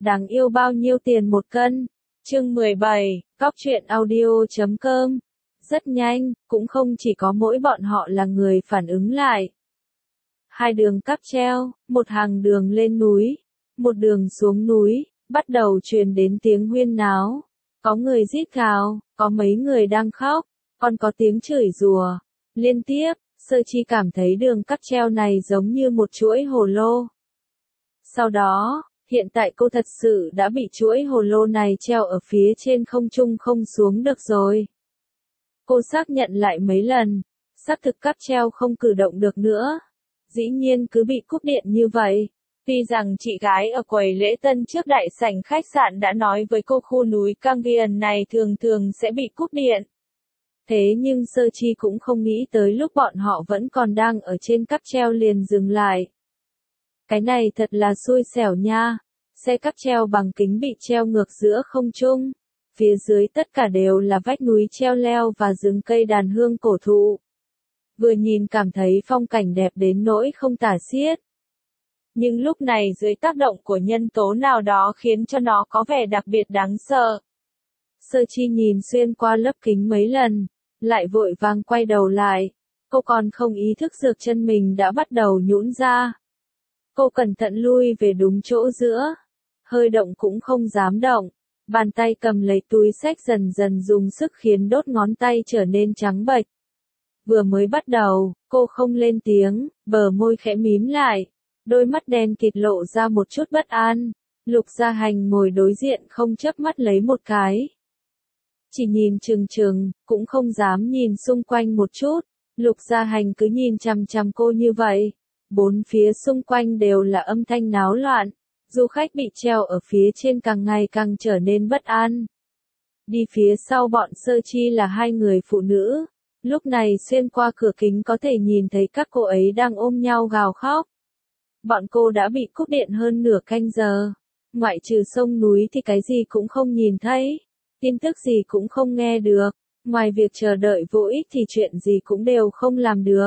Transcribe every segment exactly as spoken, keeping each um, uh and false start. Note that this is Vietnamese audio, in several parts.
Đáng yêu bao nhiêu tiền một cân? Chương mười bảy, Cóc truyện audio chấm com. Rất nhanh, cũng không chỉ có mỗi bọn họ là người phản ứng lại. Hai đường cáp treo, một hàng đường lên núi, một đường xuống núi, bắt đầu truyền đến tiếng huyên náo. Có người rít gào, có mấy người đang khóc, còn có tiếng chửi rủa. Liên tiếp, Sơ Chi cảm thấy đường cáp treo này giống như một chuỗi hồ lô. Sau đó, hiện tại cô thật sự đã bị chuỗi hồ lô này treo ở phía trên không trung không xuống được rồi. Cô xác nhận lại mấy lần, xác thực cáp treo không cử động được nữa. Dĩ nhiên cứ bị cúp điện như vậy. Tuy rằng chị gái ở quầy lễ tân trước đại sảnh khách sạn đã nói với cô khu núi Canggian này thường thường sẽ bị cúp điện. Thế nhưng Sơ Chi cũng không nghĩ tới lúc bọn họ vẫn còn đang ở trên cáp treo liền dừng lại. Cái này thật là xui xẻo nha. Xe cáp treo bằng kính bị treo ngược giữa không trung. Phía dưới tất cả đều là vách núi treo leo và rừng cây đàn hương cổ thụ. Vừa nhìn cảm thấy phong cảnh đẹp đến nỗi không tả xiết. Nhưng lúc này dưới tác động của nhân tố nào đó khiến cho nó có vẻ đặc biệt đáng sợ. Sơ Chi nhìn xuyên qua lớp kính mấy lần, lại vội vàng quay đầu lại. Cô còn không ý thức dược chân mình đã bắt đầu nhũn ra. Cô cẩn thận lui về đúng chỗ giữa. Hơi động cũng không dám động. Bàn tay cầm lấy túi xách dần dần dùng sức khiến đốt ngón tay trở nên trắng bệch. Vừa mới bắt đầu, cô không lên tiếng, bờ môi khẽ mím lại. Đôi mắt đen kịt lộ ra một chút bất an. Lục Gia Hành ngồi đối diện không chớp mắt lấy một cái. Chỉ nhìn chừng chừng, cũng không dám nhìn xung quanh một chút. Lục Gia Hành cứ nhìn chằm chằm cô như vậy. Bốn phía xung quanh đều là âm thanh náo loạn. Du khách bị treo ở phía trên càng ngày càng trở nên bất an. Đi phía sau bọn Sơ Chi là hai người phụ nữ. Lúc này xuyên qua cửa kính có thể nhìn thấy các cô ấy đang ôm nhau gào khóc. Bọn cô đã bị cúp điện hơn nửa canh giờ. Ngoại trừ sông núi thì cái gì cũng không nhìn thấy. Tin tức gì cũng không nghe được. Ngoài việc chờ đợi vô ích thì chuyện gì cũng đều không làm được.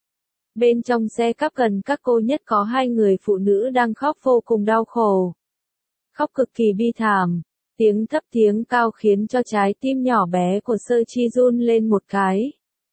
Bên trong xe cáp gần các cô nhất có hai người phụ nữ đang khóc vô cùng đau khổ. Khóc cực kỳ bi thảm. Tiếng thấp tiếng cao khiến cho trái tim nhỏ bé của Sơ Chi run lên một cái.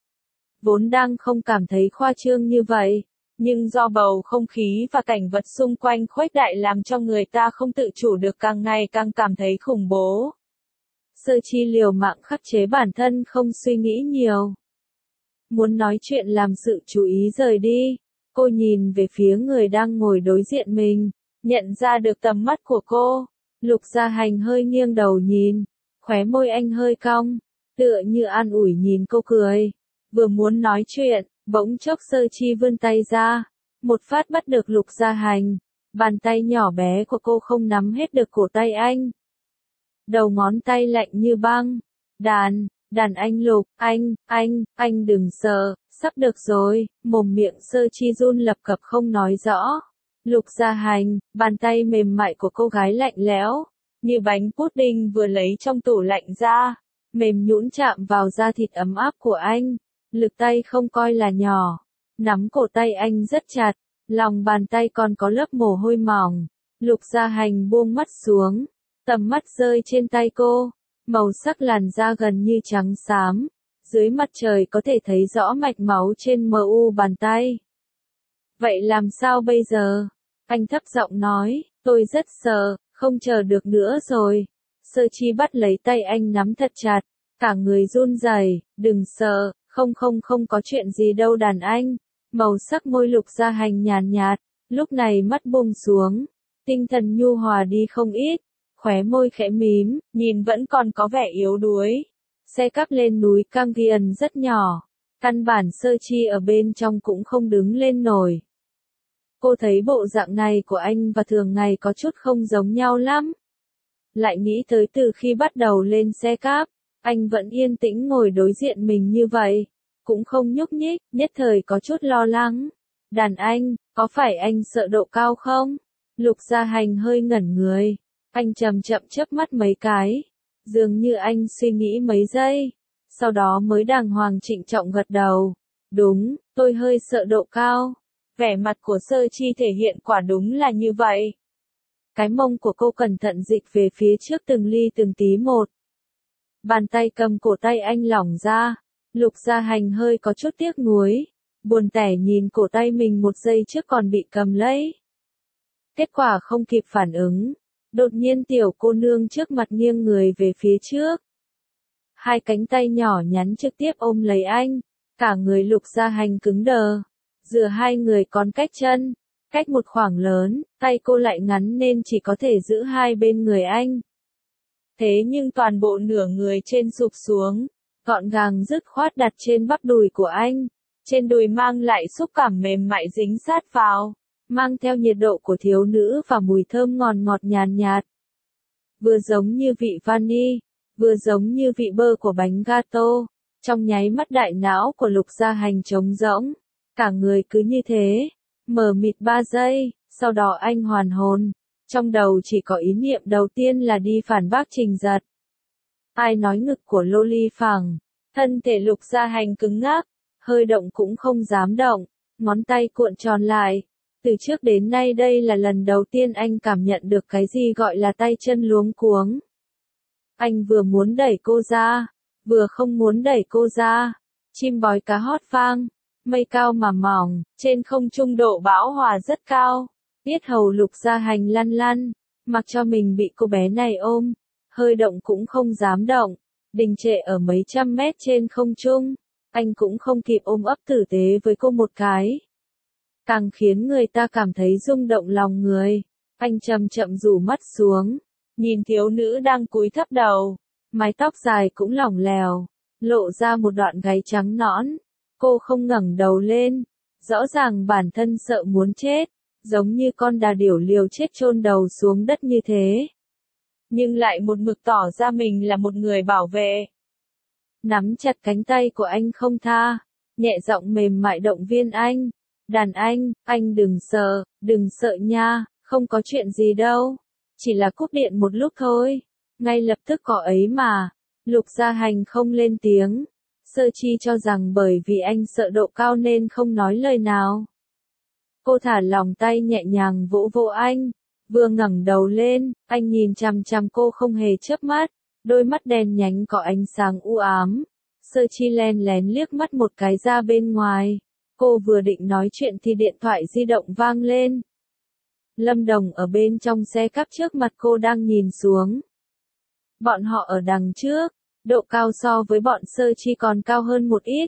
Vốn đang không cảm thấy khoa trương như vậy. Nhưng do bầu không khí và cảnh vật xung quanh khuếch đại làm cho người ta không tự chủ được càng ngày càng cảm thấy khủng bố. Sơ Chi liều mạng khắc chế bản thân không suy nghĩ nhiều. Muốn nói chuyện làm sự chú ý rời đi. Cô nhìn về phía người đang ngồi đối diện mình, nhận ra được tầm mắt của cô. Lục Gia Hành hơi nghiêng đầu nhìn, khóe môi anh hơi cong, tựa như an ủi nhìn cô cười. Vừa muốn nói chuyện, bỗng chốc Sơ Chi vươn tay ra, một phát bắt được Lục Gia Hành. Bàn tay nhỏ bé của cô không nắm hết được cổ tay anh. Đầu ngón tay lạnh như băng. Đàn, đàn anh Lục, anh, anh, anh đừng sợ, sắp được rồi. Mồm miệng Sơ Chi run lập cập không nói rõ. Lục Gia Hành, bàn tay mềm mại của cô gái lạnh lẽo, như bánh pudding vừa lấy trong tủ lạnh ra, mềm nhũn chạm vào da thịt ấm áp của anh. Lực tay không coi là nhỏ, nắm cổ tay anh rất chặt, lòng bàn tay còn có lớp mồ hôi mỏng. Lục Gia Hành buông mắt xuống, tầm mắt rơi trên tay cô, màu sắc làn da gần như trắng xám, dưới mặt trời có thể thấy rõ mạch máu trên mờ u bàn tay. Vậy làm sao bây giờ? Anh thấp giọng nói, tôi rất sợ, không chờ được nữa rồi. Sơ Chi bắt lấy tay anh nắm thật chặt, cả người run rẩy, đừng sợ, không không không có chuyện gì đâu đàn anh. Màu sắc môi Lục Gia Hành nhàn nhạt, lúc này mắt buông xuống, tinh thần nhu hòa đi không ít, khóe môi khẽ mím, nhìn vẫn còn có vẻ yếu đuối. Xe cáp lên núi Canggian rất nhỏ, căn bản Sơ Chi ở bên trong cũng không đứng lên nổi. Cô thấy bộ dạng này của anh và thường ngày có chút không giống nhau lắm. Lại nghĩ tới từ khi bắt đầu lên xe cáp, anh vẫn yên tĩnh ngồi đối diện mình như vậy, cũng không nhúc nhích, nhất thời có chút lo lắng. Đàn anh, có phải anh sợ độ cao không? Lục Gia Hành hơi ngẩn người, anh chậm chậm chớp mắt mấy cái, dường như anh suy nghĩ mấy giây, sau đó mới đàng hoàng trịnh trọng gật đầu. Đúng, tôi hơi sợ độ cao. Vẻ mặt của Sơ Chi thể hiện quả đúng là như vậy. Cái mông của cô cẩn thận dịch về phía trước từng ly từng tí một. Bàn tay cầm cổ tay anh lỏng ra, Lục Gia Hành hơi có chút tiếc nuối, buồn tẻ nhìn cổ tay mình một giây trước còn bị cầm lấy. Kết quả không kịp phản ứng, đột nhiên tiểu cô nương trước mặt nghiêng người về phía trước. Hai cánh tay nhỏ nhắn trực tiếp ôm lấy anh, cả người Lục Gia Hành cứng đờ, giữa hai người còn cách chân, cách một khoảng lớn, tay cô lại ngắn nên chỉ có thể giữ hai bên người anh. Thế nhưng toàn bộ nửa người trên sụp xuống, gọn gàng dứt khoát đặt trên bắp đùi của anh, trên đùi mang lại xúc cảm mềm mại dính sát vào, mang theo nhiệt độ của thiếu nữ và mùi thơm ngọt ngọt nhàn nhạt. Vừa giống như vị vani, vừa giống như vị bơ của bánh gato, trong nháy mắt đại não của Lục Gia Hành trống rỗng, cả người cứ như thế, mờ mịt ba giây, sau đó anh hoàn hồn, trong đầu chỉ có ý niệm đầu tiên là đi phản bác Trình Giật. Ai nói ngực của loli phẳng, thân thể Lục Gia Hành cứng ngắc, hơi động cũng không dám động, ngón tay cuộn tròn lại. Từ trước đến nay đây là lần đầu tiên anh cảm nhận được cái gì gọi là tay chân luống cuống. Anh vừa muốn đẩy cô ra, vừa không muốn đẩy cô ra. Chim bói cá hót vang, mây cao mà mỏng, trên không trung độ bão hòa rất cao. Yết hầu Lục Gia Hành lăn lăn, mặc cho mình bị cô bé này ôm, hơi động cũng không dám động, đình trệ ở mấy trăm mét trên không trung. Anh cũng không kịp ôm ấp tử tế với cô một cái. Càng khiến người ta cảm thấy rung động lòng người. Anh chậm chậm rủ mắt xuống, nhìn thiếu nữ đang cúi thấp đầu, mái tóc dài cũng lỏng lẻo, lộ ra một đoạn gáy trắng nõn. Cô không ngẩng đầu lên, rõ ràng bản thân sợ muốn chết, giống như con đà điểu liều chết chôn đầu xuống đất như thế. Nhưng lại một mực tỏ ra mình là một người bảo vệ. Nắm chặt cánh tay của anh không tha, nhẹ giọng mềm mại động viên anh. Đàn anh, anh đừng sợ, đừng sợ nha, không có chuyện gì đâu. Chỉ là cúp điện một lúc thôi. Ngay lập tức có ấy mà. Lục Gia Hành không lên tiếng. Sơ Chi cho rằng bởi vì anh sợ độ cao nên không nói lời nào. Cô thả lòng tay nhẹ nhàng vỗ vỗ anh. Vừa ngẩng đầu lên, anh nhìn chằm chằm cô không hề chớp mắt. Đôi mắt đen nhánh có ánh sáng u ám. Sơ Chi len lén liếc mắt một cái ra bên ngoài. Cô vừa định nói chuyện thì điện thoại di động vang lên. Lâm Đồng ở bên trong xe cắp trước mặt cô đang nhìn xuống. Bọn họ ở đằng trước, độ cao so với bọn Sơ Chi còn cao hơn một ít.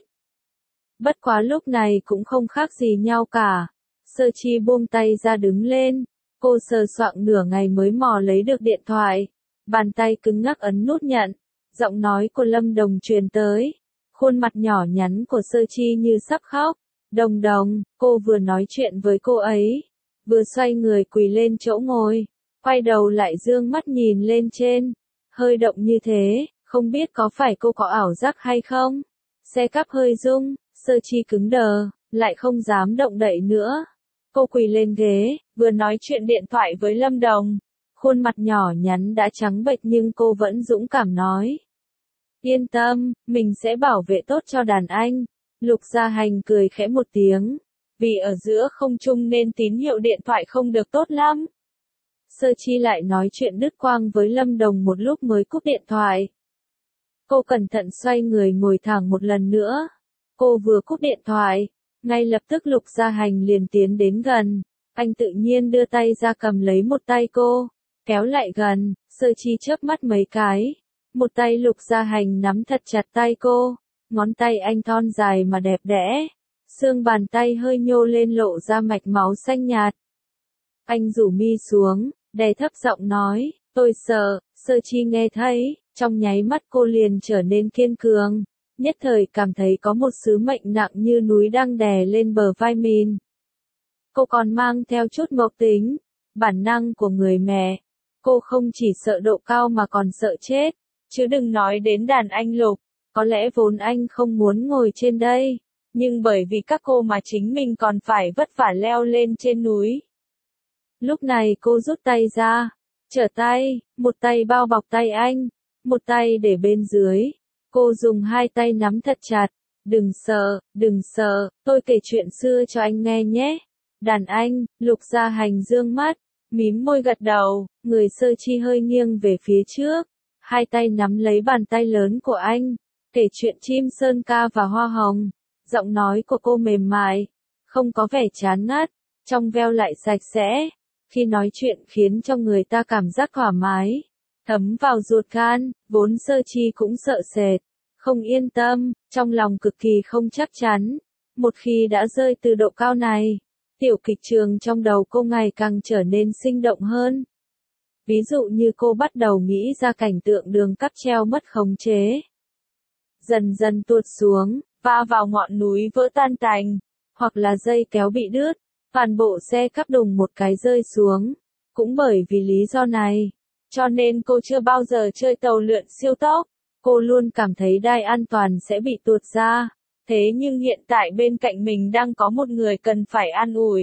Bất quá lúc này cũng không khác gì nhau cả. Sơ Chi buông tay ra đứng lên. Cô sờ soạng nửa ngày mới mò lấy được điện thoại. Bàn tay cứng ngắc ấn nút nhận. Giọng nói của Lâm Đồng truyền tới. Khuôn mặt nhỏ nhắn của Sơ Chi như sắp khóc. Đồng Đồng, cô vừa nói chuyện với cô ấy, vừa xoay người quỳ lên chỗ ngồi, quay đầu lại dương mắt nhìn lên trên, hơi động như thế, không biết có phải cô có ảo giác hay không? Xe cắp hơi rung, Sơ Chi cứng đờ, lại không dám động đậy nữa. Cô quỳ lên ghế, vừa nói chuyện điện thoại với Lâm Đồng, khuôn mặt nhỏ nhắn đã trắng bệch nhưng cô vẫn dũng cảm nói. Yên tâm, mình sẽ bảo vệ tốt cho đàn anh. Lục Gia Hành cười khẽ một tiếng, vì ở giữa không trung nên tín hiệu điện thoại không được tốt lắm. Sơ Chi lại nói chuyện đứt quang với Lâm Đồng một lúc mới cúp điện thoại. Cô cẩn thận xoay người ngồi thẳng một lần nữa. Cô vừa cúp điện thoại, ngay lập tức Lục Gia Hành liền tiến đến gần. Anh tự nhiên đưa tay ra cầm lấy một tay cô, kéo lại gần. Sơ Chi chớp mắt mấy cái. Một tay Lục Gia Hành nắm thật chặt tay cô. Ngón tay anh thon dài mà đẹp đẽ, xương bàn tay hơi nhô lên lộ ra mạch máu xanh nhạt. Anh rủ mi xuống, đè thấp giọng nói, tôi sợ. Sơ Chi nghe thấy, trong nháy mắt cô liền trở nên kiên cường, nhất thời cảm thấy có một sứ mệnh nặng như núi đang đè lên bờ vai mình. Cô còn mang theo chút mộc tính, bản năng của người mẹ. Cô không chỉ sợ độ cao mà còn sợ chết, chứ đừng nói đến đàn anh Lục. Có lẽ vốn anh không muốn ngồi trên đây, nhưng bởi vì các cô mà chính mình còn phải vất vả leo lên trên núi. Lúc này cô rút tay ra, trở tay, một tay bao bọc tay anh, một tay để bên dưới. Cô dùng hai tay nắm thật chặt, đừng sợ, đừng sợ, tôi kể chuyện xưa cho anh nghe nhé. Đàn anh, Lục Gia Hành dương mắt, Mím môi gật đầu, người Sơ Chi hơi nghiêng về phía trước, hai tay nắm lấy bàn tay lớn của anh, kể chuyện chim sơn ca và hoa hồng. Giọng nói của cô mềm mại, không có vẻ chán ngắt, trong veo lại sạch sẽ. Khi nói chuyện khiến cho người ta cảm giác thoải mái, thấm vào ruột gan, vốn Sơ Chi cũng sợ sệt, không yên tâm, trong lòng cực kỳ không chắc chắn. Một khi đã rơi từ độ cao này, tiểu kịch trường trong đầu cô ngày càng trở nên sinh động hơn. Ví dụ như cô bắt đầu nghĩ ra cảnh tượng đường cáp treo mất khống chế, dần dần tuột xuống, va vào ngọn núi vỡ tan tành, hoặc là dây kéo bị đứt, toàn bộ xe cáp đùng một cái rơi xuống. Cũng bởi vì lý do này, cho nên cô chưa bao giờ chơi tàu lượn siêu tốc, cô luôn cảm thấy đai an toàn sẽ bị tuột ra. Thế nhưng hiện tại bên cạnh mình đang có một người cần phải an ủi.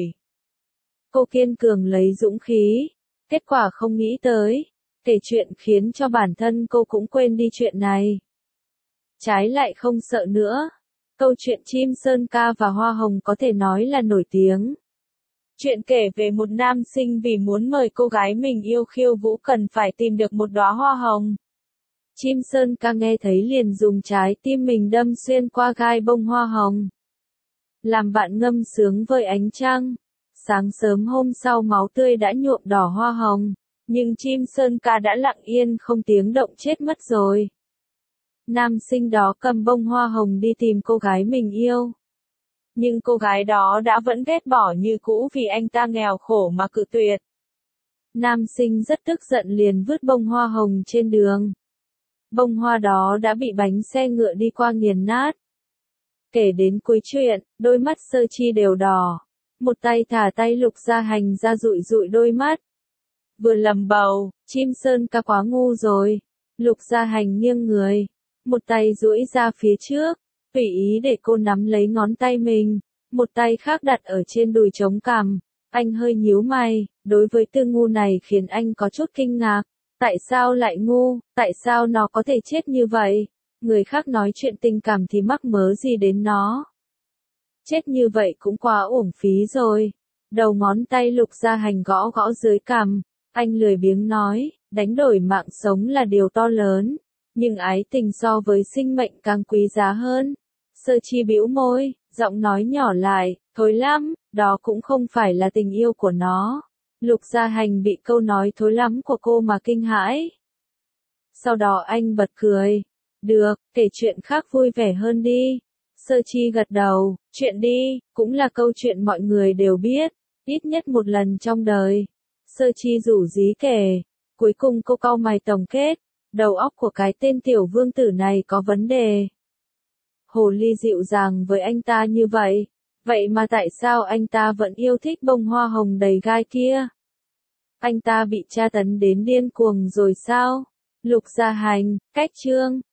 Cô kiên cường lấy dũng khí, kết quả không nghĩ tới, kể chuyện khiến cho bản thân cô cũng quên đi chuyện này. Trái lại không sợ nữa, câu chuyện chim sơn ca và hoa hồng có thể nói là nổi tiếng. Chuyện kể về một nam sinh vì muốn mời cô gái mình yêu khiêu vũ cần phải tìm được một đóa hoa hồng. Chim sơn ca nghe thấy liền dùng trái tim mình đâm xuyên qua gai bông hoa hồng, làm bạn ngâm sướng với ánh trăng. Sáng sớm hôm sau máu tươi đã nhuộm đỏ hoa hồng, nhưng chim sơn ca đã lặng yên không tiếng động chết mất rồi. Nam sinh đó cầm bông hoa hồng đi tìm cô gái mình yêu. Nhưng cô gái đó đã vẫn ghét bỏ như cũ vì anh ta nghèo khổ mà cự tuyệt. Nam sinh rất tức giận liền vứt bông hoa hồng trên đường. Bông hoa đó đã bị bánh xe ngựa đi qua nghiền nát. Kể đến cuối chuyện, đôi mắt Sơ Chi đều đỏ. Một tay thả tay Lục Gia Hành ra dụi dụi đôi mắt. Vừa lầm bầu, chim sơn ca quá ngu rồi. Lục Gia Hành nghiêng người, một tay duỗi ra phía trước, tùy ý để cô nắm lấy ngón tay mình, một tay khác đặt ở trên đùi chống cằm. Anh hơi nhíu mày, đối với từ ngu này khiến anh có chút kinh ngạc. Tại sao lại ngu, tại sao nó có thể chết như vậy? Người khác nói chuyện tình cảm thì mắc mớ gì đến nó? Chết như vậy cũng quá uổng phí rồi. Đầu ngón tay Lục Gia Hành gõ gõ dưới cằm, anh lười biếng nói, đánh đổi mạng sống là điều to lớn, nhưng ái tình so với sinh mệnh càng quý giá hơn. Sơ Chi bĩu môi, giọng nói nhỏ lại, thối lắm, đó cũng không phải là tình yêu của nó. Lục Gia Hành bị câu nói thối lắm của cô mà kinh hãi. Sau đó anh bật cười. Được, kể chuyện khác vui vẻ hơn đi. Sơ Chi gật đầu, chuyện đi, cũng là câu chuyện mọi người đều biết, ít nhất một lần trong đời. Sơ Chi rủ rỉ kể, cuối cùng cô cau mày tổng kết, đầu óc của cái tên tiểu vương tử này có vấn đề. Hồ ly dịu dàng với anh ta như vậy, vậy mà tại sao anh ta vẫn yêu thích bông hoa hồng đầy gai kia? Anh ta bị tra tấn đến điên cuồng rồi sao? Lục Gia Hành, cách chương.